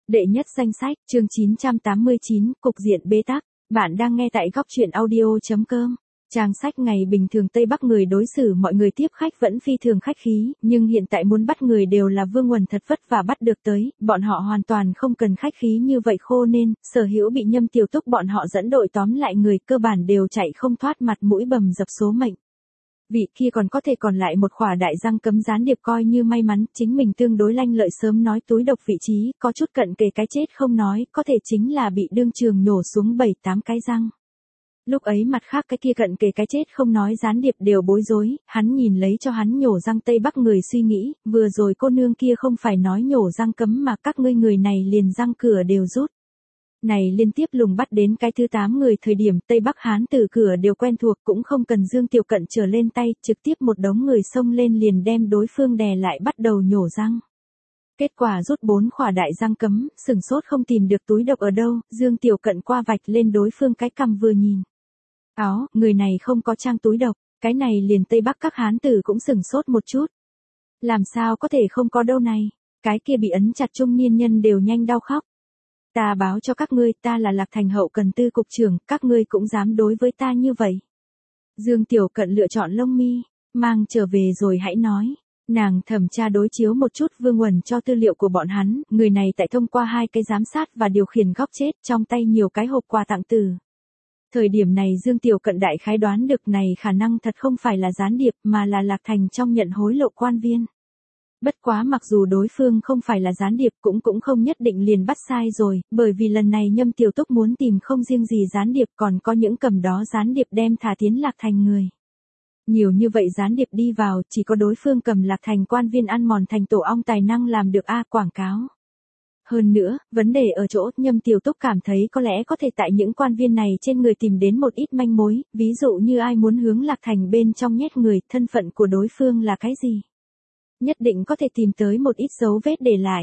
Đệ nhất danh sách, chương 989, cục diện bế tắc. Bạn đang nghe tại góc truyện audio.com. Trang sách ngày bình thường Tây Bắc người đối xử mọi người tiếp khách vẫn phi thường khách khí, nhưng hiện tại muốn bắt người đều là Vương Uẩn thật vất vả bắt được tới, bọn họ hoàn toàn không cần khách khí như vậy khô nên, Sở Hữu bị Nhâm Tiểu Túc bọn họ dẫn đội tóm lại người cơ bản đều chạy không thoát mặt mũi bầm dập số mệnh. Vị kia còn có thể còn lại một khỏa đại răng cấm gián điệp coi như may mắn, chính mình tương đối lanh lợi sớm nói túi độc vị trí, có chút cận kề cái chết không nói, có thể chính là bị đương trường nhổ xuống 7-8 cái răng. Lúc ấy mặt khác cái kia cận kề cái chết không nói gián điệp đều bối rối, hắn nhìn lấy cho hắn nhổ răng Tây Bắc người suy nghĩ, vừa rồi cô nương kia không phải nói nhổ răng cấm mà các ngươi người này liền răng cửa đều rút. Này liên tiếp lùng bắt đến cái thứ 8 người thời điểm Tây Bắc Hán từ cửa đều quen thuộc cũng không cần Dương Tiểu Cận trở lên tay, trực tiếp một đống người xông lên liền đem đối phương đè lại bắt đầu nhổ răng. Kết quả rút 4 khỏa đại răng cấm, sửng sốt không tìm được túi độc ở đâu, Dương Tiểu Cận qua vạch lên đối phương cái cằm vừa nhìn. Áo, người này không có trang túi độc, cái này liền Tây Bắc các Hán tử cũng sửng sốt một chút. Làm sao có thể không có đâu này, cái kia bị ấn chặt trung niên nhân đều nhanh đau khóc. Ta báo cho các ngươi, ta là Lạc Thành hậu cần tư cục trưởng, các ngươi cũng dám đối với ta như vậy. Dương Tiểu Cận lựa chọn lông mi, mang trở về rồi hãy nói. Nàng thẩm tra đối chiếu một chút Vương Uẩn cho tư liệu của bọn hắn, người này tại thông qua 2 cái giám sát và điều khiển góc chết, trong tay nhiều cái hộp quà tặng từ. Thời điểm này Dương Tiểu Cận đại khái đoán được này khả năng thật không phải là gián điệp mà là Lạc Thành trong nhận hối lộ quan viên. Bất quá mặc dù đối phương không phải là gián điệp cũng không nhất định liền bắt sai rồi, bởi vì lần này Nhâm Tiểu Túc muốn tìm không riêng gì gián điệp còn có những cầm đó gián điệp đem thả tiến Lạc Thành người. Nhiều như vậy gián điệp đi vào, chỉ có đối phương cầm Lạc Thành quan viên ăn mòn thành tổ ong tài năng làm được quảng cáo. Hơn nữa, vấn đề ở chỗ Nhâm Tiểu Túc cảm thấy có lẽ có thể tại những quan viên này trên người tìm đến một ít manh mối, ví dụ như ai muốn hướng Lạc Thành bên trong nhét người, thân phận của đối phương là cái gì. Nhất định có thể tìm tới một ít dấu vết để lại.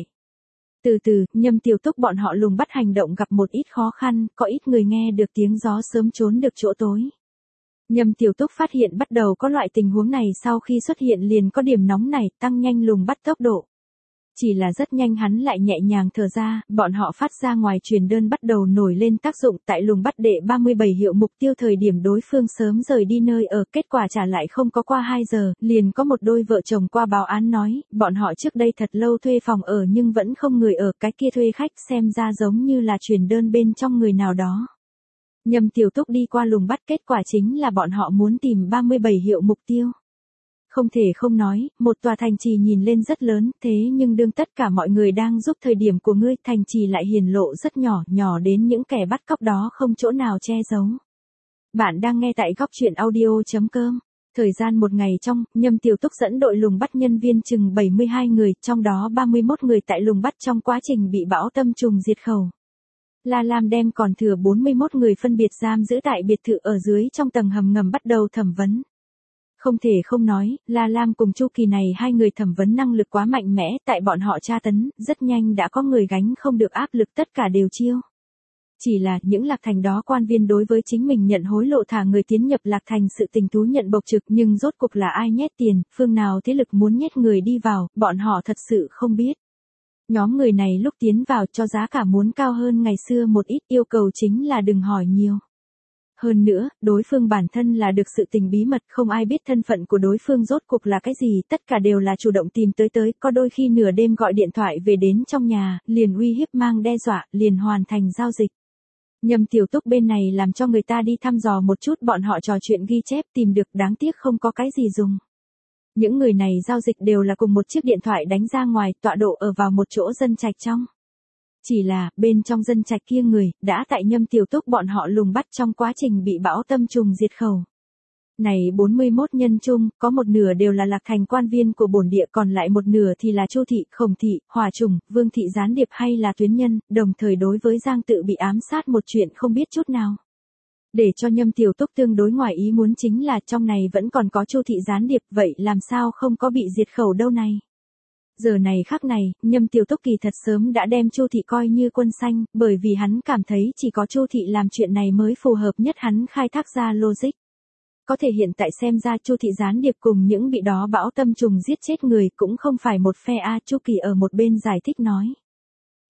Từ từ, Nhâm Tiểu Túc bọn họ lùng bắt hành động gặp một ít khó khăn, có ít người nghe được tiếng gió sớm trốn được chỗ tối. Nhâm Tiểu Túc phát hiện bắt đầu có loại tình huống này sau khi xuất hiện liền có điểm nóng này, tăng nhanh lùng bắt tốc độ. Chỉ là rất nhanh hắn lại nhẹ nhàng thở ra, bọn họ phát ra ngoài truyền đơn bắt đầu nổi lên tác dụng tại lùng bắt đệ 37 hiệu mục tiêu thời điểm đối phương sớm rời đi nơi ở, kết quả trả lại không có qua 2 giờ, liền có một đôi vợ chồng qua báo án nói, bọn họ trước đây thật lâu thuê phòng ở nhưng vẫn không người ở, cái kia thuê khách xem ra giống như là truyền đơn bên trong người nào đó. Nhâm Tiểu Túc đi qua lùng bắt kết quả chính là bọn họ muốn tìm 37 hiệu mục tiêu. Không thể không nói, một tòa thành trì nhìn lên rất lớn, thế nhưng đương tất cả mọi người đang giúp thời điểm của ngươi, thành trì lại hiển lộ rất nhỏ, nhỏ đến những kẻ bắt cóc đó không chỗ nào che giấu. Bạn đang nghe tại góc truyện audio.com. Thời gian một ngày trong, Nhâm Tiểu Túc dẫn đội lùng bắt nhân viên chừng 72 người, trong đó 31 người tại lùng bắt trong quá trình bị bão tâm trùng diệt khẩu. La Lam đem còn thừa 41 người phân biệt giam giữ tại biệt thự ở dưới trong tầng hầm ngầm bắt đầu thẩm vấn. Không thể không nói, La Lam cùng Chu Kỳ này 2 người thẩm vấn năng lực quá mạnh mẽ, tại bọn họ tra tấn, rất nhanh đã có người gánh không được áp lực tất cả đều chiêu. Chỉ là những Lạc Thành đó quan viên đối với chính mình nhận hối lộ thả người tiến nhập Lạc Thành sự tình thú nhận bộc trực nhưng rốt cuộc là ai nhét tiền, phương nào thế lực muốn nhét người đi vào, bọn họ thật sự không biết. Nhóm người này lúc tiến vào cho giá cả muốn cao hơn ngày xưa một ít, yêu cầu chính là đừng hỏi nhiều. Hơn nữa, đối phương bản thân là được sự tình bí mật, không ai biết thân phận của đối phương rốt cuộc là cái gì, tất cả đều là chủ động tìm tới, có đôi khi nửa đêm gọi điện thoại về đến trong nhà, liền uy hiếp mang đe dọa, liền hoàn thành giao dịch. Nhâm Tiểu Túc bên này làm cho người ta đi thăm dò một chút bọn họ trò chuyện ghi chép tìm được đáng tiếc không có cái gì dùng. Những người này giao dịch đều là cùng một chiếc điện thoại đánh ra ngoài, tọa độ ở vào một chỗ dân trạch trong. Chỉ là, bên trong dân trạch kia người, đã tại Nhâm Tiểu Túc bọn họ lùng bắt trong quá trình bị bão tâm trùng diệt khẩu. Này 41 nhân chung, có một nửa đều là Lạc Thành quan viên của bổn địa, còn lại một nửa thì là Chu thị, Khổng thị, Hỏa trùng, Vương thị gián điệp hay là tuyến nhân, đồng thời đối với Giang Tự bị ám sát một chuyện không biết chút nào. Để cho Nhâm Tiểu Túc tương đối ngoài ý muốn chính là trong này vẫn còn có Chu thị gián điệp, vậy làm sao không có bị diệt khẩu đâu này. Giờ này khắc này, Nhâm Tiểu Túc kỳ thật sớm đã đem Chu thị coi như quân xanh, bởi vì hắn cảm thấy chỉ có Chu thị làm chuyện này mới phù hợp nhất hắn khai thác ra logic. Có thể hiện tại xem ra Chu thị gián điệp cùng những bị đó bão tâm trùng giết chết người cũng không phải một phe Chu Kỳ ở một bên giải thích nói.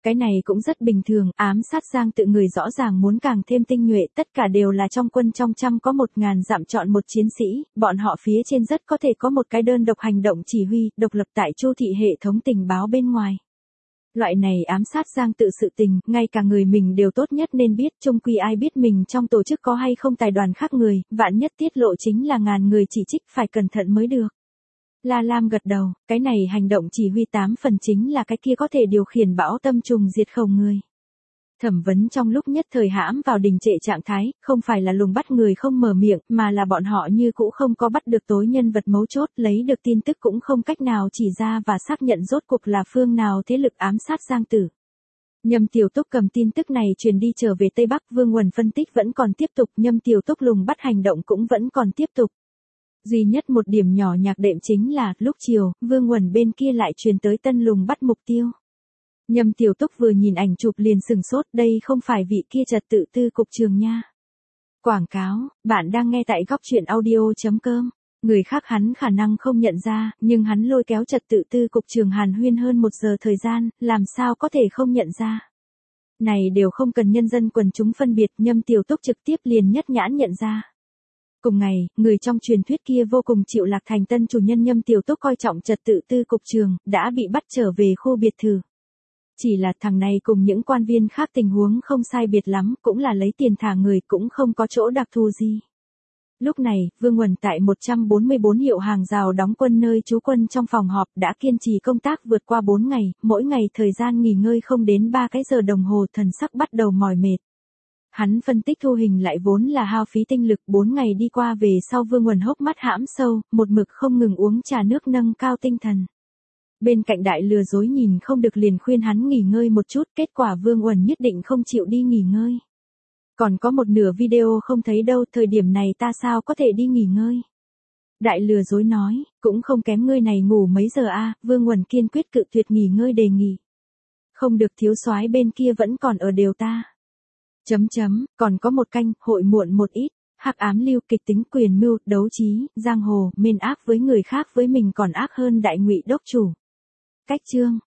Cái này cũng rất bình thường, ám sát Giang Tự người rõ ràng muốn càng thêm tinh nhuệ, tất cả đều là trong quân trong trăm có 1000 dặm chọn một chiến sĩ, bọn họ phía trên rất có thể có một cái đơn độc hành động chỉ huy, độc lập tại Chu thị hệ thống tình báo bên ngoài. Loại này ám sát Giang Tự sự tình, ngay cả người mình đều tốt nhất nên biết, chung quy ai biết mình trong tổ chức có hay không tài đoàn khác người, vạn nhất tiết lộ chính là ngàn người chỉ trích, phải cẩn thận mới được. La Lam gật đầu, cái này hành động chỉ huy 8 phần chính là cái kia có thể điều khiển bão tâm trùng diệt khẩu người. Thẩm vấn trong lúc nhất thời hãm vào đình trệ trạng thái, không phải là lùng bắt người không mở miệng, mà là bọn họ như cũ không có bắt được tối nhân vật mấu chốt, lấy được tin tức cũng không cách nào chỉ ra và xác nhận rốt cuộc là phương nào thế lực ám sát Giang Tử. Nhâm Tiểu Túc cầm tin tức này truyền đi trở về Tây Bắc, Vương Uẩn phân tích vẫn còn tiếp tục, Nhâm Tiểu Túc lùng bắt hành động cũng vẫn còn tiếp tục. Duy nhất một điểm nhỏ nhạc đệm chính là, lúc chiều, Vương Uẩn bên kia lại truyền tới tân lùng bắt mục tiêu. Nhâm Tiểu Túc vừa nhìn ảnh chụp liền sừng sốt, đây không phải vị kia trật tự tư cục trường nha. Quảng cáo, bạn đang nghe tại góc truyện audio.com. Người khác hắn khả năng không nhận ra, nhưng hắn lôi kéo trật tự tư cục trường Hàn Huyên hơn 1 giờ thời gian, làm sao có thể không nhận ra. Này đều không cần nhân dân quần chúng phân biệt, Nhâm Tiểu Túc trực tiếp liền nhất nhãn nhận ra. Cùng ngày, người trong truyền thuyết kia vô cùng chịu lạc thành tân chủ nhân Nhâm Tiểu Túc coi trọng trật tự tư cục trường, đã bị bắt trở về khu biệt thự. Chỉ là thằng này cùng những quan viên khác tình huống không sai biệt lắm, cũng là lấy tiền thả người, cũng không có chỗ đặc thù gì. Lúc này, Vương Uẩn tại 144 hiệu hàng rào đóng quân nơi trú quân trong phòng họp đã kiên trì công tác vượt qua 4 ngày, mỗi ngày thời gian nghỉ ngơi không đến 3 cái giờ đồng hồ, thần sắc bắt đầu mỏi mệt. Hắn phân tích thu hình lại vốn là hao phí tinh lực, 4 ngày đi qua về sau Vương Uẩn hốc mắt hãm sâu, một mực không ngừng uống trà nước nâng cao tinh thần. Bên cạnh đại lừa dối nhìn không được liền khuyên hắn nghỉ ngơi một chút, kết quả Vương Uẩn nhất định không chịu đi nghỉ ngơi. Còn có một nửa video không thấy đâu, thời điểm này ta sao có thể đi nghỉ ngơi. Đại lừa dối nói, cũng không kém ngươi này ngủ mấy giờ a. Vương Uẩn kiên quyết cự tuyệt nghỉ ngơi đề nghị. Không được, thiếu soái bên kia vẫn còn ở đều ta. Còn có một canh, hội muộn một ít. Hắc ám lưu, kịch tính, quyền mưu, đấu trí, giang hồ, mên ác với người khác với mình còn ác hơn đại ngụy đốc chủ. Cách chương